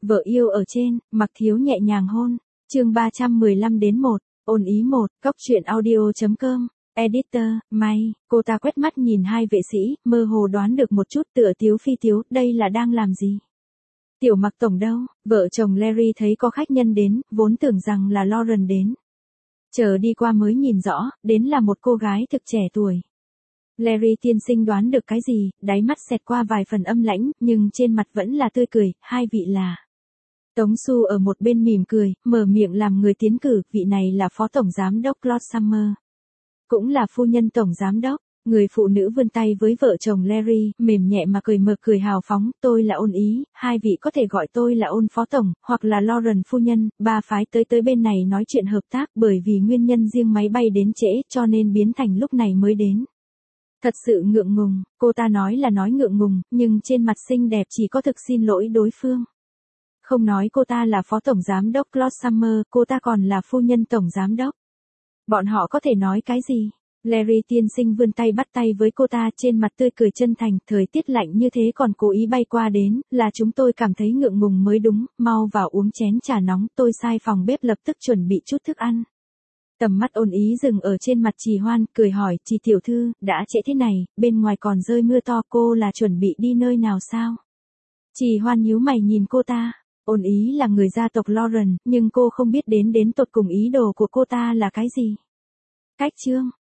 Vợ yêu ở trên, Mặc Thiếu nhẹ nhàng hôn. Chương 315-1, ôn ý 1, góc truyện audio.com. Editor, May, cô ta quét mắt nhìn hai vệ sĩ, mơ hồ đoán được một chút tựa tiếu phi tiếu, đây là đang làm gì? Tiểu Mặc tổng đâu? Vợ chồng Larry thấy có khách nhân đến, vốn tưởng rằng là Lauren đến. Chờ đi qua mới nhìn rõ, đến là một cô gái thực trẻ tuổi. Larry tiên sinh đoán được cái gì, đáy mắt xẹt qua vài phần âm lãnh, nhưng trên mặt vẫn là tươi cười, hai vị là. Tống Xu ở một bên mỉm cười, mở miệng làm người tiến cử, vị này là Phó Tổng Giám đốc Claude Summer. Cũng là phu nhân Tổng Giám đốc, người phụ nữ vươn tay với vợ chồng Larry, mềm nhẹ mà cười mở cười hào phóng, tôi là Ôn Ý, hai vị có thể gọi tôi là Ôn Phó Tổng, hoặc là Lauren phu nhân, ba phái tới bên này nói chuyện hợp tác bởi vì nguyên nhân riêng máy bay đến trễ cho nên biến thành lúc này mới đến. Thật sự ngượng ngùng, cô ta nói là nói ngượng ngùng, nhưng trên mặt xinh đẹp chỉ có thực xin lỗi đối phương. Không nói cô ta là Phó Tổng Giám đốc Claude Summer, cô ta còn là phu nhân Tổng Giám đốc. Bọn họ có thể nói cái gì? Larry tiên sinh vươn tay bắt tay với cô ta trên mặt tươi cười chân thành, thời tiết lạnh như thế còn cố ý bay qua đến, là chúng tôi cảm thấy ngượng ngùng mới đúng, mau vào uống chén trà nóng, tôi sai phòng bếp lập tức chuẩn bị chút thức ăn. Tầm mắt Ôn Ý dừng ở trên mặt Trì Hoan, cười hỏi, Trì tiểu thư, đã trễ thế này, bên ngoài còn rơi mưa to, cô là chuẩn bị đi nơi nào sao? Trì Hoan nhíu mày nhìn cô ta. Ôn Ý là người gia tộc Lauren, nhưng cô không biết đến tột cùng ý đồ của cô ta là cái gì. Cách chương,